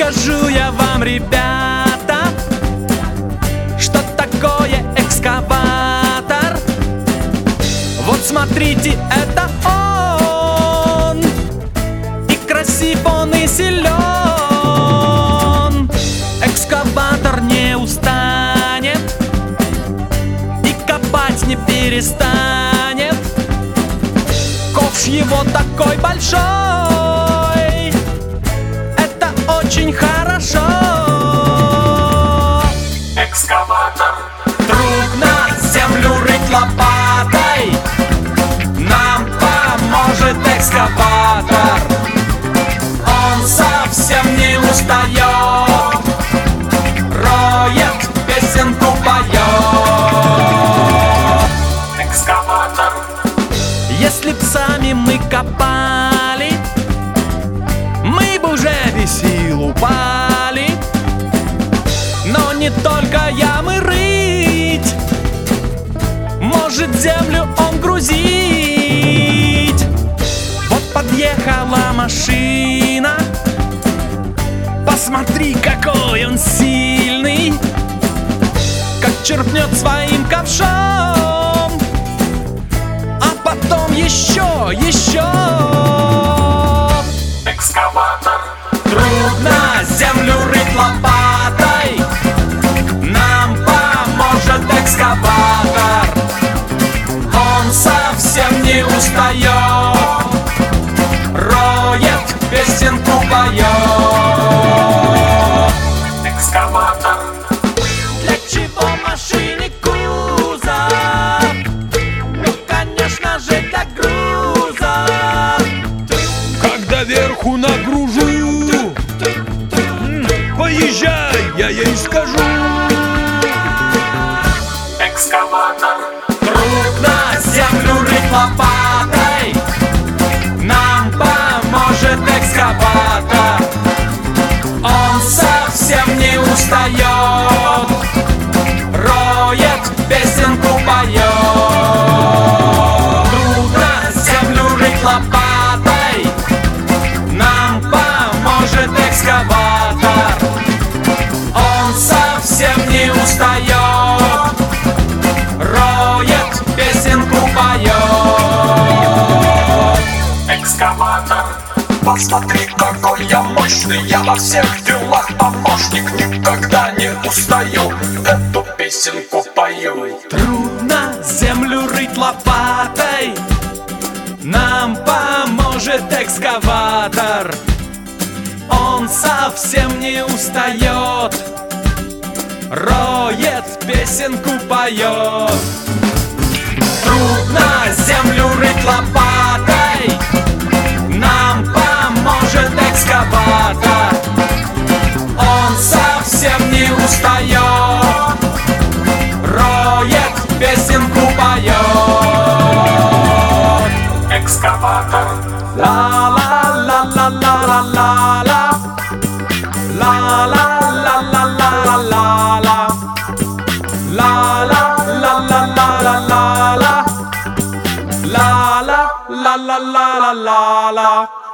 Покажу я вам, ребята, что такое экскаватор. Вот смотрите, это он, и красив он, и силен. Экскаватор не устанет и копать не перестанет. Ковш его такой большой, это очень хорошо. Экскаватор. Трудно землю рыть лопатой, нам поможет экскаватор. Он совсем не устает, роет, песенку поет. Экскаватор. Если б сами мы копали, мы бы уже без сил упали. Но не только ямы рыть, может землю он грузить. Вот подъехала машина, посмотри, какой он сильный, как черпнет своим ковшом, а потом еще. Экскаватор. Трудно землю рыть лопатой, нам поможет экскаватор. Он совсем не устает, роет, песенку поет. Экскаватор. Для чего машине кузов? Ну, конечно же, для груза. Когда верху нагружу, поезжай, я ей скажу. Экскаватор. Трудно землю рыть лопатой, нам поможет экскаватор. Он совсем не устает, роет, песенку поет. Трудно землю рыть лопатой, нам поможет экскаватор. Он совсем не устает, роет, песенку поет. Экскаватор. Посмотри, какой я мощный, я во всех делах помощник. Никогда не устаю, эту песенку пою. Трудно землю рыть лопатой, нам поможет экскаватор. Он совсем не устает, роет, песенку поет. Трудно землю рыть лопатой, нам поможет экскаватор. Он совсем не устает, роет, песенку поет. Экскаватор. Ла-ла-ла-ла-ла-ла-ла. Ла-ла-ла-ла-ла-ла-ла. Ла-ла-ла-ла-ла-ла-ла. Ла-ла-ла-ла-ла-ла-ла.